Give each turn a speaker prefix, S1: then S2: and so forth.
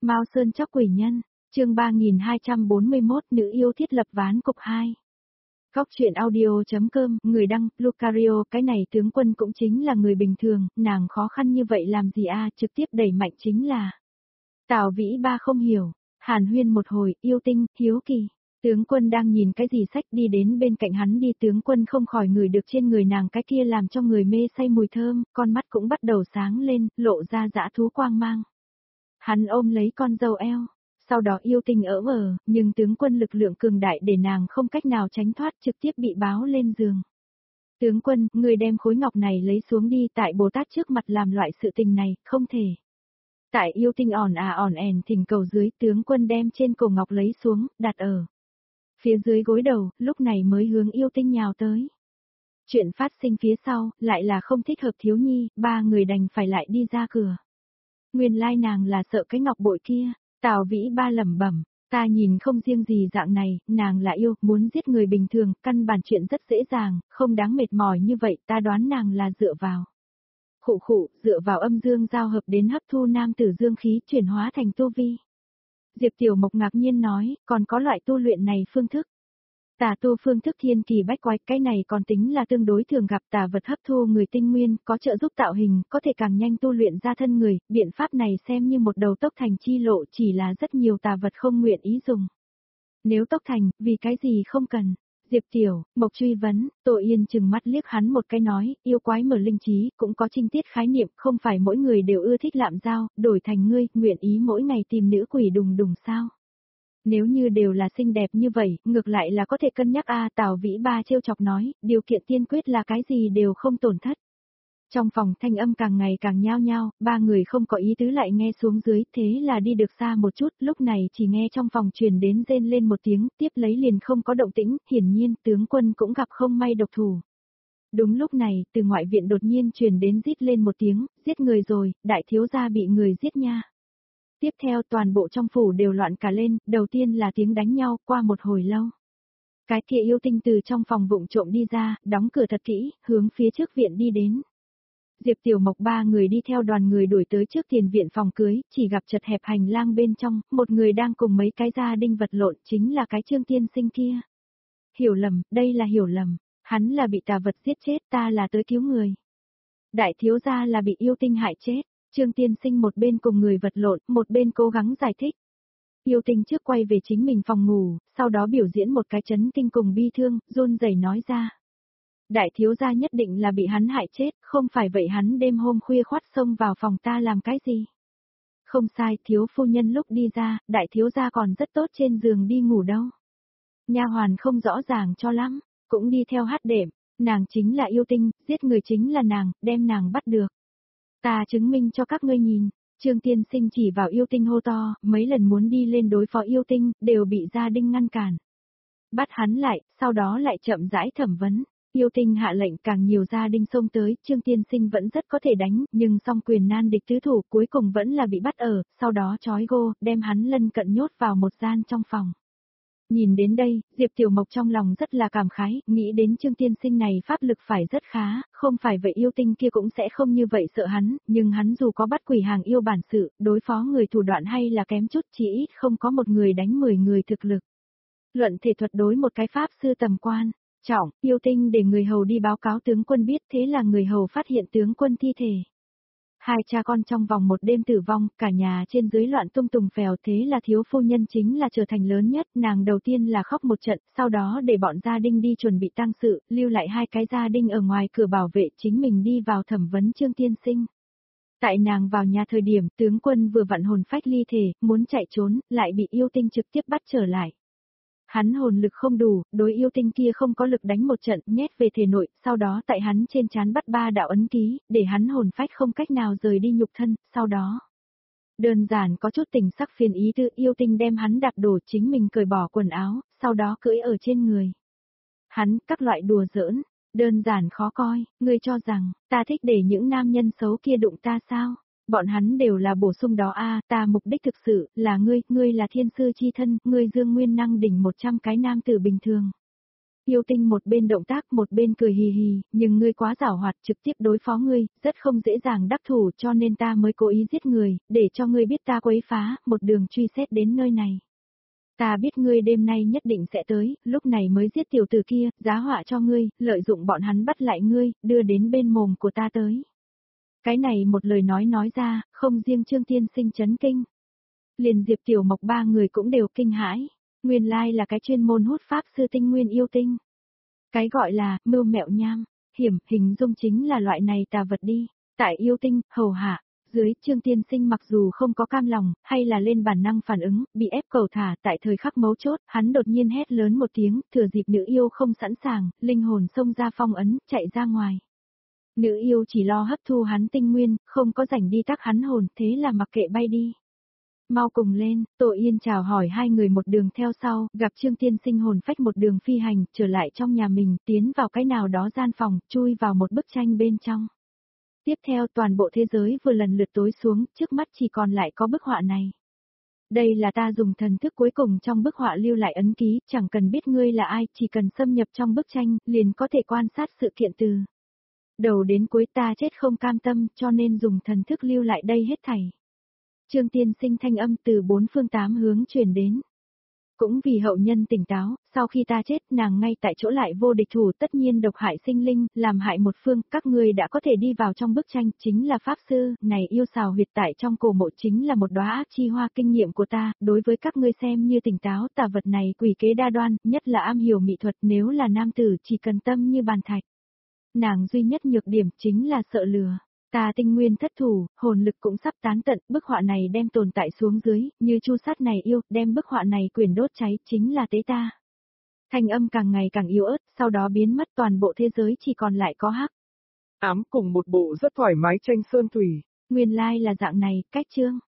S1: Mao Sơn chóc quỷ nhân, chương 3241 nữ yêu thiết lập ván cục 2. Góc chuyện audio.com, người đăng, Lucario, cái này tướng quân cũng chính là người bình thường, nàng khó khăn như vậy làm gì trực tiếp đẩy mạnh chính là. Tào Vĩ Ba không hiểu, hàn huyên một hồi, yêu tinh, hiếu kỳ. Tướng quân đang nhìn cái gì sách đi đến bên cạnh hắn đi, tướng quân không khỏi ngửi được trên người nàng cái kia làm cho người mê say mùi thơm, con mắt cũng bắt đầu sáng lên, lộ ra dã thú quang mang. Hắn ôm lấy con dâu eo, sau đó yêu tinh nhưng tướng quân lực lượng cường đại để nàng không cách nào tránh thoát, trực tiếp bị báo lên giường. Tướng quân, người đem khối ngọc này lấy xuống đi, tại Bồ Tát trước mặt làm loại sự tình này, không thể. Tại yêu tinh ỏn ẻn thỉnh cầu dưới, tướng quân đem trên cổ ngọc lấy xuống, đặt ở phía dưới gối đầu, lúc này mới hướng yêu tinh nhào tới. Chuyện phát sinh phía sau, lại là không thích hợp thiếu nhi, ba người đành phải lại đi ra cửa. Nguyên lai nàng là sợ cái ngọc bội kia, Tào Vĩ Ba lẩm bẩm, ta nhìn không riêng gì dạng này, nàng là yêu, muốn giết người bình thường, căn bản chuyện rất dễ dàng, không đáng mệt mỏi như vậy, ta đoán nàng là dựa vào. Dựa vào âm dương giao hợp đến hấp thu nam tử dương khí chuyển hóa thành tu vi. Diệp Tiểu Mộc ngạc nhiên nói, còn có loại tu luyện này phương thức. Tà tu phương thức thiên kỳ bách quái, cái này còn tính là tương đối thường gặp, tà vật hấp thu người tinh nguyên, có trợ giúp tạo hình, có thể càng nhanh tu luyện ra thân người, biện pháp này xem như một đầu tốc thành chi lộ, chỉ là rất nhiều tà vật không nguyện ý dùng. Nếu tốc thành, vì cái gì không cần? Diệp Tiểu Mộc truy vấn, Tô Yên chừng mắt liếc hắn một cái nói, yêu quái mở linh trí, cũng có trinh tiết khái niệm, không phải mỗi người đều ưa thích lạm giao, đổi thành ngươi, nguyện ý mỗi ngày tìm nữ quỷ đùng đùng sao? Nếu như đều là xinh đẹp như vậy, ngược lại là có thể cân nhắc Tào Vĩ Ba trêu chọc nói, điều kiện tiên quyết là cái gì đều không tổn thất. Trong phòng thanh âm càng ngày càng nhao nhao, ba người không có ý tứ lại nghe xuống dưới, thế là đi được xa một chút, lúc này chỉ nghe trong phòng truyền đến rên lên một tiếng, tiếp lấy liền không có động tĩnh, hiển nhiên tướng quân cũng gặp không may độc thủ. Đúng lúc này, từ ngoại viện đột nhiên truyền đến rít lên một tiếng, giết người rồi, đại thiếu gia bị người giết nha. Tiếp theo toàn bộ trong phủ đều loạn cả lên, đầu tiên là tiếng đánh nhau, qua một hồi lâu. Cái kia yêu tinh từ trong phòng vụng trộm đi ra, đóng cửa thật kỹ, hướng phía trước viện đi đến. Diệp Tiểu Mộc ba người đi theo đoàn người đuổi tới trước tiền viện phòng cưới, chỉ gặp chật hẹp hành lang bên trong, một người đang cùng mấy cái gia đình vật lộn, chính là cái Trương tiên sinh kia. Hiểu lầm, đây là hiểu lầm, hắn là bị tà vật giết chết, ta là tới cứu người. Đại thiếu gia là bị yêu tinh hại chết. Trương tiên sinh một bên cùng người vật lộn, một bên cố gắng giải thích. Yêu tinh trước quay về chính mình phòng ngủ, sau đó biểu diễn một cái chấn kinh cùng bi thương, run rẩy nói ra. Đại thiếu gia nhất định là bị hắn hại chết, không phải vậy hắn đêm hôm khuya khoắt xông vào phòng ta làm cái gì. Không sai, thiếu phu nhân lúc đi ra, đại thiếu gia còn rất tốt trên giường đi ngủ đâu. Nha hoàn không rõ ràng cho lắm, cũng đi theo hát đệm, nàng chính là yêu tinh, giết người chính là nàng, đem nàng bắt được. Ta chứng minh cho các ngươi nhìn, Trương tiên sinh chỉ vào yêu tinh hô to, mấy lần muốn đi lên đối phó yêu tinh, đều bị gia đình ngăn cản. Bắt hắn lại, sau đó lại chậm rãi thẩm vấn, yêu tinh hạ lệnh càng nhiều gia đình xông tới, Trương tiên sinh vẫn rất có thể đánh, nhưng song quyền nan địch tứ thủ cuối cùng vẫn là bị bắt sau đó trói gô, đem hắn lân cận nhốt vào một gian trong phòng. Nhìn đến đây, Diệp Tiểu Mộc trong lòng rất là cảm khái, nghĩ đến Trương tiên sinh này pháp lực phải rất khá, không phải vậy yêu tinh kia cũng sẽ không như vậy sợ hắn, nhưng hắn dù có bắt quỷ hàng yêu bản sự, đối phó người thủ đoạn hay là kém chút, chỉ ít không có một người đánh 10 người thực lực. Luận thể thuật đối một cái pháp sư tầm quan, trọng, yêu tinh để người hầu đi báo cáo tướng quân biết, thế là người hầu phát hiện tướng quân thi thể. Hai cha con trong vòng một đêm tử vong, cả nhà trên dưới loạn tung tùng phèo, thế là thiếu phu nhân chính là trở thành lớn nhất, nàng đầu tiên là khóc một trận, sau đó để bọn gia đình đi chuẩn bị tang sự, lưu lại hai cái gia đình ở ngoài cửa bảo vệ, chính mình đi vào thẩm vấn Trương tiên sinh. Tại nàng vào nhà thời điểm, tướng quân vừa vặn hồn phách ly thể, muốn chạy trốn, lại bị yêu tinh trực tiếp bắt trở lại. Hắn hồn lực không đủ, đối yêu tinh kia không có lực đánh một trận, nhét về thể nội, sau đó tại hắn trên trán bắt 3 đạo ấn ký, để hắn hồn phách không cách nào rời đi nhục thân, sau đó. Đơn giản có chút tình sắc phiền ý tư, yêu tinh đem hắn đạp đổ, chính mình cởi bỏ quần áo, sau đó cưỡi ở trên người. Hắn, các loại đùa giỡn, đơn giản khó coi, ngươi cho rằng, ta thích để những nam nhân xấu kia đụng ta sao? Bọn hắn đều là bổ sung đó ta mục đích thực sự là ngươi là thiên sư chi thân, ngươi dương nguyên năng đỉnh 100 cái nam tử bình thường. Yêu tinh một bên động tác một bên cười hì hì, nhưng ngươi quá giảo hoạt trực tiếp đối phó ngươi, rất không dễ dàng đắc thủ cho nên ta mới cố ý giết người, để cho ngươi biết ta quấy phá, một đường truy xét đến nơi này. Ta biết ngươi đêm nay nhất định sẽ tới, lúc này mới giết tiểu tử kia, giá họa cho ngươi, lợi dụng bọn hắn bắt lại ngươi, đưa đến bên mồm của ta tới. Cái này một lời nói ra, không riêng Trương Tiên Sinh chấn kinh. Liền Diệp Tiểu Mộc ba người cũng đều kinh hãi, nguyên lai là cái chuyên môn hút pháp sư tinh nguyên yêu tinh. Cái gọi là, mưu mẹo nham, hiểm, hình dung chính là loại này tà vật đi, tại yêu tinh, hầu hạ. Dưới, Trương Tiên Sinh mặc dù không có cam lòng, hay là lên bản năng phản ứng, bị ép cầu thả tại thời khắc mấu chốt, hắn đột nhiên hét lớn một tiếng, thừa dịp nữ yêu không sẵn sàng, linh hồn xông ra phong ấn, chạy ra ngoài. Nữ yêu chỉ lo hấp thu hắn tinh nguyên, không có rảnh đi tác hắn hồn, thế là mặc kệ bay đi. Mau cùng lên, Tô Yên chào hỏi hai người một đường theo sau, gặp Trương Tiên Sinh hồn phách một đường phi hành, trở lại trong nhà mình, tiến vào cái nào đó gian phòng, chui vào một bức tranh bên trong. Tiếp theo toàn bộ thế giới vừa lần lượt tối xuống, trước mắt chỉ còn lại có bức họa này. Đây là ta dùng thần thức cuối cùng trong bức họa lưu lại ấn ký, chẳng cần biết ngươi là ai, chỉ cần xâm nhập trong bức tranh, liền có thể quan sát sự kiện từ đầu đến cuối. Ta chết không cam tâm, cho nên dùng thần thức lưu lại đây hết thảy. Trương Tiên Sinh thanh âm từ bốn phương tám hướng truyền đến. Cũng vì hậu nhân tỉnh táo, sau khi ta chết nàng ngay tại chỗ lại vô địch thủ, tất nhiên độc hại sinh linh, làm hại một phương, các ngươi đã có thể đi vào trong bức tranh, chính là pháp sư, này yêu xào huyệt tại trong cổ mộ chính là một đóa ác chi hoa. Kinh nghiệm của ta, đối với các ngươi xem như tỉnh táo, tà vật này quỷ kế đa đoan, nhất là am hiểu mỹ thuật, nếu là nam tử chỉ cần tâm như bàn thạch. Nàng duy nhất nhược điểm chính là sợ lừa. Ta tinh nguyên thất thủ, hồn lực cũng sắp tán tận, bức họa này đem tồn tại xuống dưới, như chu sát này yêu, đem bức họa này quyển đốt cháy, chính là tế ta. Thanh âm càng ngày càng yếu ớt, sau đó biến mất, toàn bộ thế giới chỉ còn lại có hắc ám cùng một bộ rất thoải mái tranh sơn thủy. Nguyên lai là dạng này, cách chương.